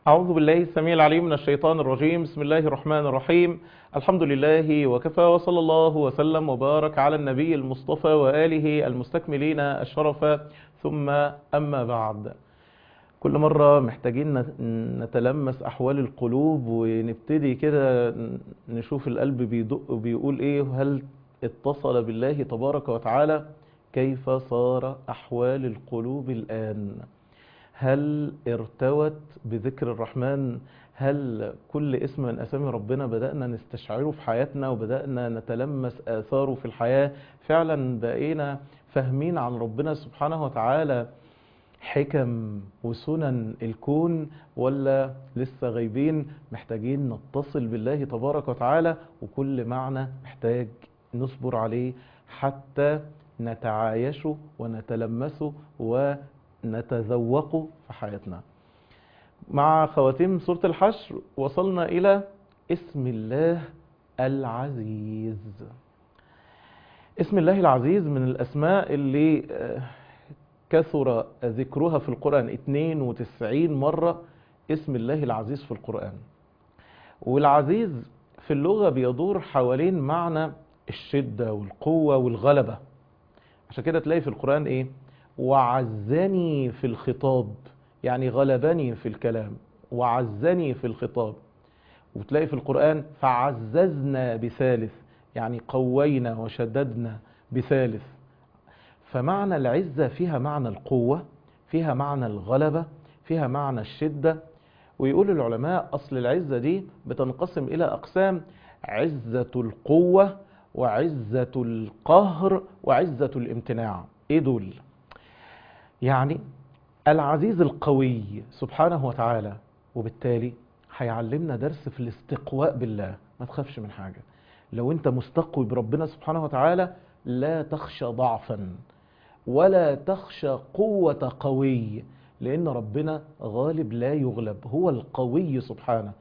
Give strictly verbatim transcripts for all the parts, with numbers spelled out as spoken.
أعوذ بالله السميع العليم من الشيطان الرجيم. بسم الله الرحمن الرحيم. الحمد لله وكفى، وصلى الله وسلم وبارك على النبي المصطفى وآله المستكملين الشرف، ثم أما بعد. كل مرة محتاجين نتلمس أحوال القلوب ونبتدي كده نشوف القلب بيدق وبيقول إيه، هل اتصل بالله تبارك وتعالى؟ كيف صار أحوال القلوب الآن؟ هل ارتوت بذكر الرحمن؟ هل كل اسم من أسامي ربنا بدأنا نستشعره في حياتنا وبدأنا نتلمس آثاره في الحياة؟ فعلا بقينا فاهمين عن ربنا سبحانه وتعالى حكم وسنن الكون، ولا لسه غايبين؟ محتاجين نتصل بالله تبارك وتعالى، وكل معنى محتاج نصبر عليه حتى نتعايشه ونتلمسه ونتذوقه في حياتنا. مع خواتيم سورة الحشر وصلنا إلى اسم الله العزيز. اسم الله العزيز من الأسماء اللي كثر ذكرها في القرآن، اثنين وتسعين مرة اسم الله العزيز في القرآن. والعزيز في اللغة بيدور حوالين معنى الشدة والقوة والغلبة. عشان كده تلاقي في القرآن ايه؟ وعزني في الخطاب، يعني غلبني في الكلام، وعزني في الخطاب. وتلاقي في القرآن فعززنا بثالث، يعني قوينا وشددنا بثالث. فمعنى العزة فيها معنى القوة، فيها معنى الغلبة، فيها معنى الشدة. ويقول العلماء أصل العزة دي بتنقسم إلى أقسام: عزة القوة، وعزة القهر، وعزة الامتناع. إيه دول؟ يعني العزيز القوي سبحانه وتعالى، وبالتالي هيعلمنا درس في الاستقواء بالله. ما تخافش من حاجة. لو انت مستقوي بربنا سبحانه وتعالى لا تخشى ضعفا ولا تخشى قوة قوي، لأن ربنا غالب لا يغلب، هو القوي سبحانه.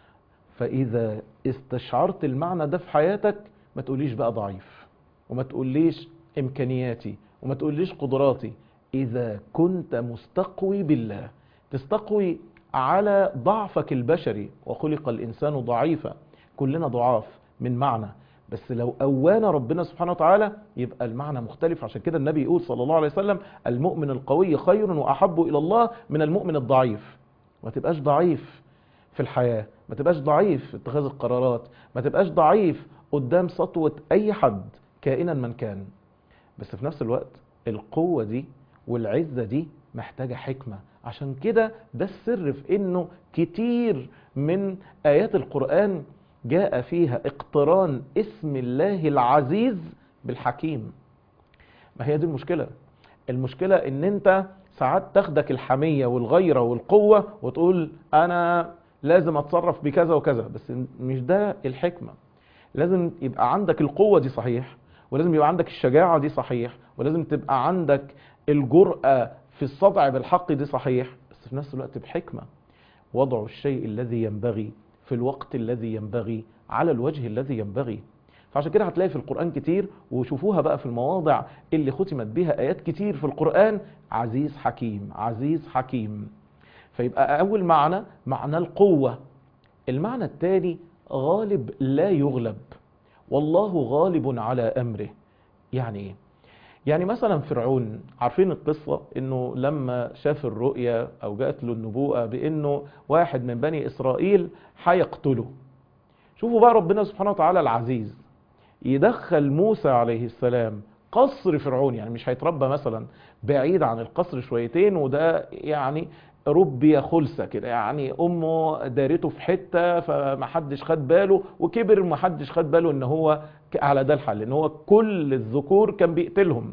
فإذا استشعرت المعنى ده في حياتك ما تقوليش بقى ضعيف، وما تقوليش إمكانياتي، وما تقوليش قدراتي. إذا كنت مستقوي بالله تستقوي على ضعفك البشري، وخلق الإنسان ضعيفا، كلنا ضعاف من معنى، بس لو قوانا ربنا سبحانه وتعالى يبقى المعنى مختلف. عشان كده النبي يقول صلى الله عليه وسلم: المؤمن القوي خير وأحب إلى الله من المؤمن الضعيف. ما تبقاش ضعيف في الحياة، ما تبقاش ضعيف في اتخاذ القرارات، ما تبقاش ضعيف قدام سطوة أي حد كائنا من كان. بس في نفس الوقت القوة دي والعزة دي محتاجة حكمة. عشان كده ده السر في انه كتير من آيات القرآن جاء فيها اقتران اسم الله العزيز بالحكيم. ما هي دي المشكلة. المشكلة ان انت ساعات تاخدك الحمية والغيرة والقوة وتقول انا لازم اتصرف بكذا وكذا، بس مش ده الحكمة. لازم يبقى عندك القوة دي صحيح، ولازم يبقى عندك الشجاعة دي صحيح، ولازم تبقى عندك الجرأة في الصدع بالحق دي صحيح، بس في نفس الوقت بحكمة. وضع الشيء الذي ينبغي في الوقت الذي ينبغي على الوجه الذي ينبغي. فعشان كده هتلاقي في القرآن كتير، وشوفوها بقى في المواضع اللي ختمت بها آيات كتير في القرآن: عزيز حكيم، عزيز حكيم. فيبقى أول معنى معنى القوة. المعنى الثاني غالب لا يغلب، والله غالب على أمره. يعني إيه؟ يعني مثلا فرعون، عارفين القصة انه لما شاف الرؤية او جاءت له النبوءة بانه واحد من بني اسرائيل هيقتله. شوفوا بقى ربنا سبحانه وتعالى العزيز يدخل موسى عليه السلام قصر فرعون، يعني مش هيتربى مثلا بعيد عن القصر شويتين، وده يعني ربي خلصة كده، يعني امه دارته في حتة فمحدش خد باله، وكبر محدش خد باله ان هو على ده الحل، ان هو كل الذكور كان بيقتلهم.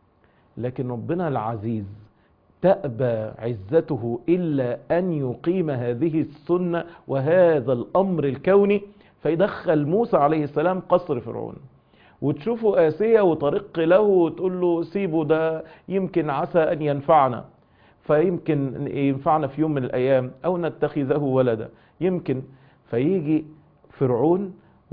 لكن ربنا العزيز تأبى عزته إلا أن يقيم هذه السنة وهذا الأمر الكوني، فيدخل موسى عليه السلام قصر فرعون. وتشوفوا آسية وطريق له وتقول له سيبه، ده يمكن عسى أن ينفعنا، فيمكن ينفعنا في يوم من الأيام، أو نتخذه ولدا يمكن. فيجي فرعون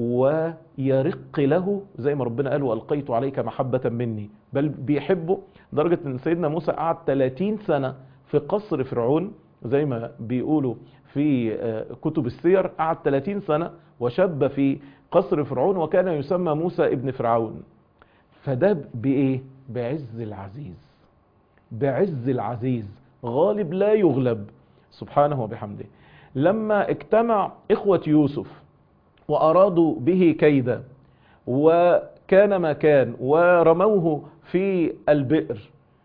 ويرق له زي ما ربنا قال: وألقيت عليك محبة مني، بل بيحبه، لدرجة ان سيدنا موسى قعد ثلاثين سنة في قصر فرعون زي ما بيقولوا في كتب السير، قعد ثلاثين سنة وشب في قصر فرعون، وكان يسمى موسى ابن فرعون. فده بإيه؟ بعز العزيز، بعز العزيز غالب لا يغلب سبحانه وبحمده. لما اجتمع إخوة يوسف وأرادوا به كيدا، وكان ما كان، ورموه في البئر،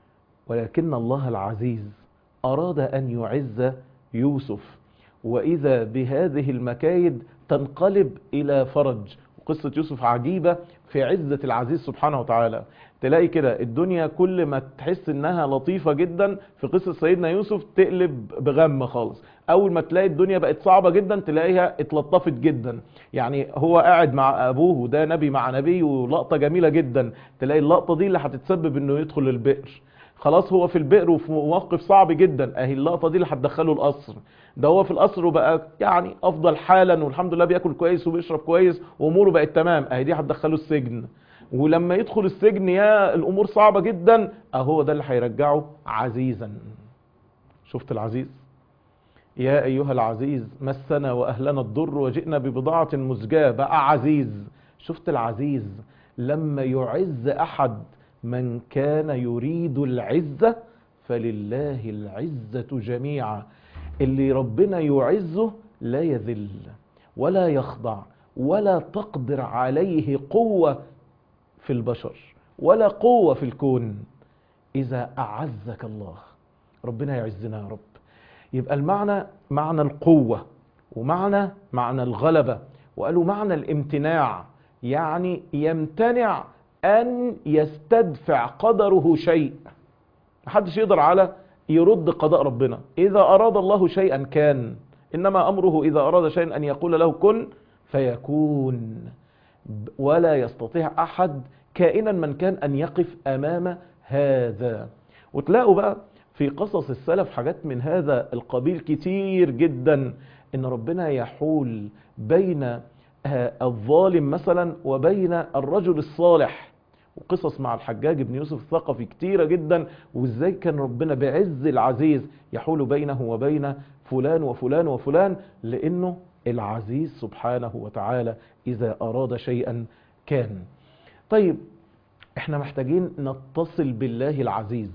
ولكن الله العزيز أراد أن يعز يوسف، وإذا بهذه المكايد تنقلب إلى فرج. قصة يوسف عجيبة في عزة العزيز سبحانه وتعالى. تلاقي كده الدنيا كل ما تحس انها لطيفة جدا، في قصة سيدنا يوسف تقلب بغم خالص. اول ما تلاقي الدنيا بقت صعبة جدا تلاقيها اتلطفت جدا. يعني هو قاعد مع ابوه، وده نبي مع نبي، ولقطة جميلة جدا، تلاقي اللقطة دي اللي هتتسبب انه يدخل البئر. خلاص هو في البئر وفي موقف صعب جدا، اهي اللقطة دي اللي هتدخله القصر. ده هو في القصر وبقى يعني افضل حالا، والحمد لله بياكل كويس وبيشرب كويس واموره بقت تمام، اهي دي هتدخله السجن. ولما يدخل السجن يا الامور صعبة جدا، اهو ده اللي هيرجعه عزيزا. شفت العزيز؟ يا ايها العزيز مسنا واهلنا الضر وجئنا ببضاعة مزجاة، بقى عزيز. شفت العزيز لما يعز احد من كان يريد العزة، فلله العزة جميعا. اللي ربنا يعزه لا يذل ولا يخضع، ولا تقدر عليه قوة في البشر ولا قوة في الكون. إذا أعزك الله، ربنا يعزنا يا رب. يبقى المعنى معنى القوة، ومعنى معنى الغلبة، وقالوا معنى الامتناع، يعني يمتنع أن يستدفع قدره شيء. محدش يقدر على يرد قضاء ربنا. إذا أراد الله شيئا كان، إنما أمره إذا أراد شيئا أن يقول له كن فيكون. ولا يستطيع أحد كائنا من كان أن يقف أمام هذا. وتلاقوا بقى في قصص السلف حاجات من هذا القبيل كتير جدا، إن ربنا يحول بين الظالم مثلا وبين الرجل الصالح. وقصص مع الحجاج بن يوسف الثقفي كتيرة جدا، وازاي كان ربنا بعز العزيز يحول بينه وبين فلان وفلان وفلان، لأنه العزيز سبحانه وتعالى إذا أراد شيئا كان. طيب احنا محتاجين نتصل بالله العزيز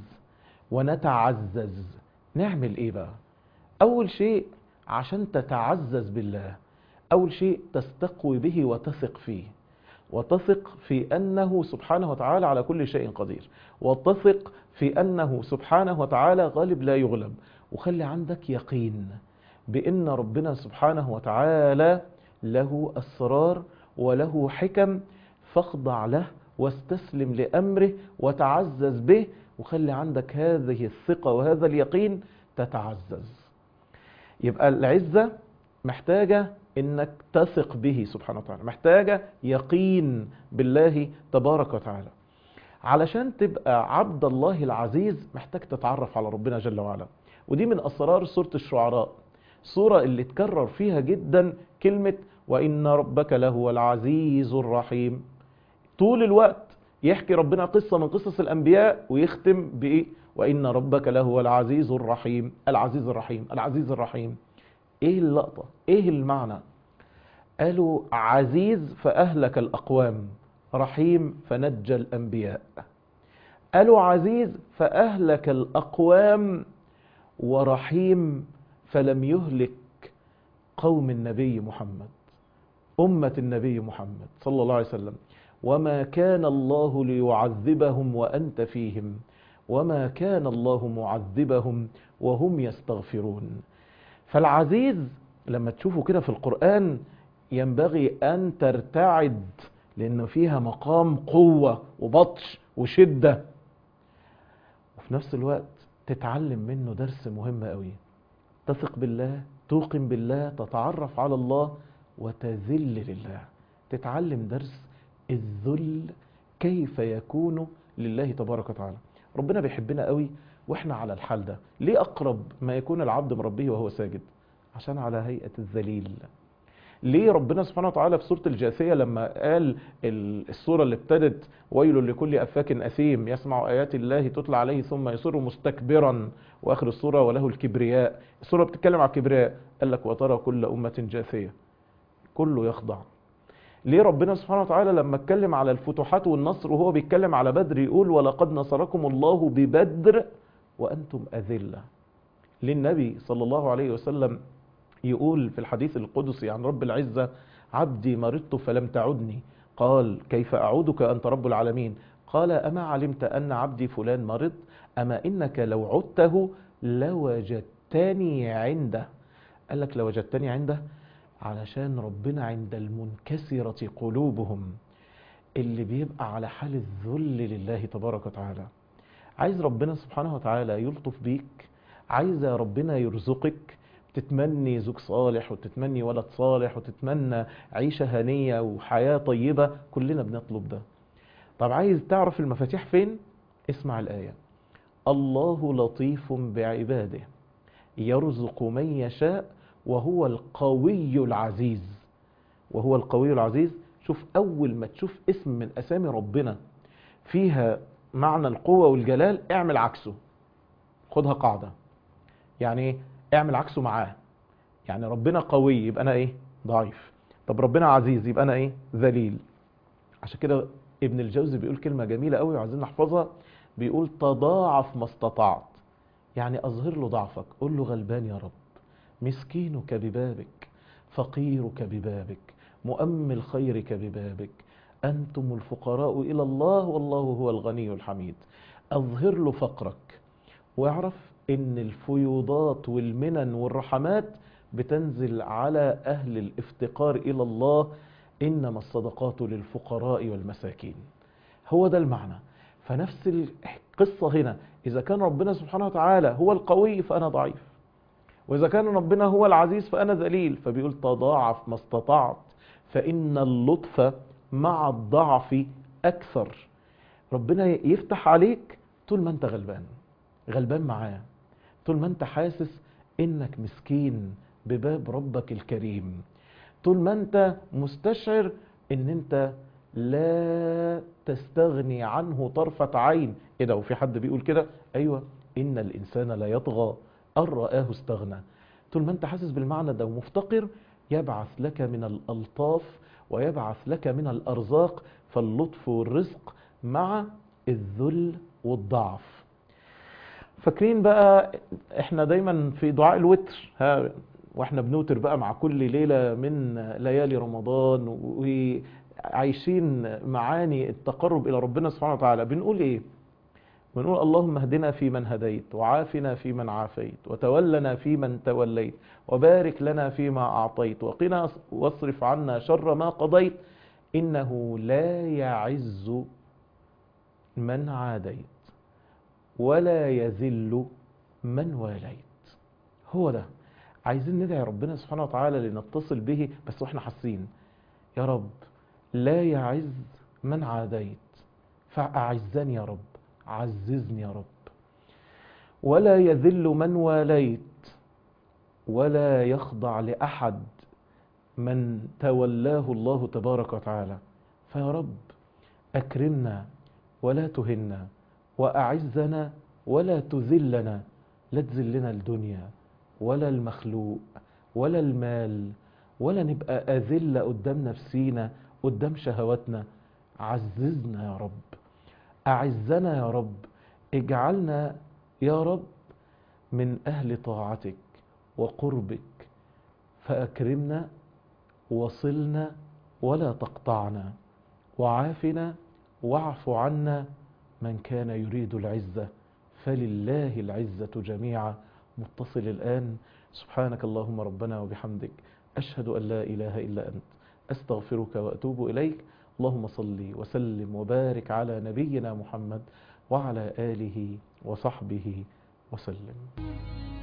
ونتعزز. نعمل ايه بقى؟ أول شيء عشان تتعزز بالله، أول شيء تستقوي به وتثق فيه، وتثق في أنه سبحانه وتعالى على كل شيء قدير، وتثق في أنه سبحانه وتعالى غالب لا يغلب. وخلي عندك يقين بأن ربنا سبحانه وتعالى له أسرار وله حكم، فاخضع له واستسلم لأمره وتعزز به. وخلي عندك هذه الثقة وهذا اليقين تتعزز. يبقى العزة محتاجة انك تثق به سبحانه وتعالى، محتاجة يقين بالله تبارك وتعالى. علشان تبقى عبد الله العزيز محتاج تتعرف على ربنا جل وعلا. ودي من أسرار سورة الشعراء، سورة اللي تكرر فيها جدا كلمة وإن ربك لهو العزيز الرحيم. طول الوقت يحكي ربنا قصة من قصص الأنبياء ويختم بإيه؟ وإن ربك لهو العزيز الرحيم. العزيز الرحيم، العزيز الرحيم. ايه اللقطة؟ ايه المعنى؟ قالوا عزيز فأهلك الأقوام، رحيم فنجى الأنبياء. قالوا عزيز فأهلك الأقوام، ورحيم فلم يهلك قوم النبي محمد، أمة النبي محمد صلى الله عليه وسلم. وما كان الله ليعذبهم وأنت فيهم، وما كان الله معذبهم وهم يستغفرون. فالعزيز لما تشوفوا كده في القرآن ينبغي أن ترتعد، لأنه فيها مقام قوة وبطش وشدة، وفي نفس الوقت تتعلم منه درس مهم قوي. تثق بالله، توقن بالله، تتعرف على الله وتذل لله. تتعلم درس الذل كيف يكون لله تبارك وتعالى. ربنا بيحبنا قوي واحنا على الحال ده. ليه أقرب ما يكون العبد من ربه وهو ساجد؟ عشان على هيئة الذليل. ليه ربنا سبحانه وتعالى في سورة الجاثية لما قال السورة اللي ابتدت ويل لكل أفاك أثيم يسمع آيات الله تتلى عليه ثم يصر مستكبرا، وآخر السورة وله الكبرياء، السورة بتتكلم على الكبرياء، قال لك وترى كل أمة جاثية، كله يخضع. ليه ربنا سبحانه وتعالى لما اتكلم على الفتوحات والنصر وهو بيتكلم على بدر يقول ولقد نصركم الله ببدر وأنتم أذلة؟ ليه النبي صلى الله عليه وسلم يقول في الحديث القدسي عن رب العزة عبدي مرضت فلم تعدني، قال كيف أعودك أنت رب العالمين؟ قال أما علمت أن عبدي فلان مرض؟ أما إنك لو عدته لوجدتني عنده. قال لك لوجدتني عنده علشان ربنا عند المنكسرة قلوبهم، اللي بيبقى على حال الذل لله تبارك وتعالى. عايز ربنا سبحانه وتعالى يلطف بيك، عايز ربنا يرزقك، تتمني زوج صالح وتتمني ولد صالح وتتمنى عيشة هنية وحياة طيبة، كلنا بنطلب ده. طب عايز تعرف المفاتيح فين؟ اسمع الآية: الله لطيف بعباده يرزق من يشاء وهو القوي العزيز. وهو القوي العزيز. شوف أول ما تشوف اسم من أسامي ربنا فيها معنى القوة والجلال اعمل عكسه. خدها قاعدة. يعني ايه؟ اعمل عكسه معاه. يعني ربنا قوي يبقى انا ايه؟ ضعيف. طب ربنا عزيز يبقى انا ايه؟ ذليل. عشان كده ابن الجوزي بيقول كلمة جميلة قوي وعايزين نحفظها، بيقول تضاعف ما استطعت. يعني اظهر له ضعفك، قول له غلبان يا رب، مسكينك ببابك، فقيرك ببابك، مؤمل خيرك ببابك، أنتم الفقراء إلى الله والله هو الغني الحميد. أظهر له فقرك، واعرف إن الفيوضات والمنن والرحمات بتنزل على أهل الافتقار إلى الله، إنما الصدقات للفقراء والمساكين. هو ده المعنى. فنفس القصة هنا، إذا كان ربنا سبحانه وتعالى هو القوي فأنا ضعيف، وإذا كان ربنا هو العزيز فأنا ذليل. فبيقول تضاعف ما استطعت فإن اللطف مع الضعف أكثر. ربنا يفتح عليك طول ما أنت غلبان، غلبان معاه، طول ما أنت حاسس إنك مسكين بباب ربك الكريم، طول ما أنت مستشعر إن أنت لا تستغني عنه طرفة عين. إيه ده؟ وفي حد بيقول كده؟ أيوة، إن الإنسان لا يطغى أن رآه استغنى. طول ما أنت حاسس بالمعنى ده ومفتقر، يبعث لك من الألطاف ويبعث لك من الأرزاق، فاللطف والرزق مع الذل والضعف. فاكرين بقى احنا دايما في دعاء الوتر، ها، واحنا بنوتر بقى مع كل ليلة من ليالي رمضان وعايشين معاني التقرب إلى ربنا سبحانه وتعالى، بنقول ايه؟ بنقول اللهم اهدنا فيمن هديت، وعافنا فيمن عافيت، وتولنا فيمن توليت، وبارك لنا فيما أعطيت، وقنا واصرف عنا شر ما قضيت، إنه لا يعز من عاديت ولا يذل من واليت. هو ده. عايزين ندعي ربنا سبحانه وتعالى لنتصل به بس واحنا حاسين، يا رب لا يعز من عاديت فأعزني يا رب، عززني يا رب، ولا يذل من واليت ولا يخضع لأحد من تولاه الله تبارك وتعالى. فيا رب أكرمنا ولا تهنا، وأعزنا ولا تذلنا. لا تذلنا الدنيا ولا المخلوق ولا المال، ولا نبقى أذلة قدام نفسينا قدام شهواتنا. عززنا يا رب، أعزنا يا رب، اجعلنا يا رب من أهل طاعتك وقربك، فأكرمنا وصلنا ولا تقطعنا، وعافنا واعف عنا. من كان يريد العزة فلله العزة جميعا. متصل الآن. سبحانك اللهم ربنا وبحمدك، أشهد أن لا إله إلا أنت، أستغفرك وأتوب إليك. اللهم صل وسلم وبارك على نبينا محمد وعلى آله وصحبه وسلم.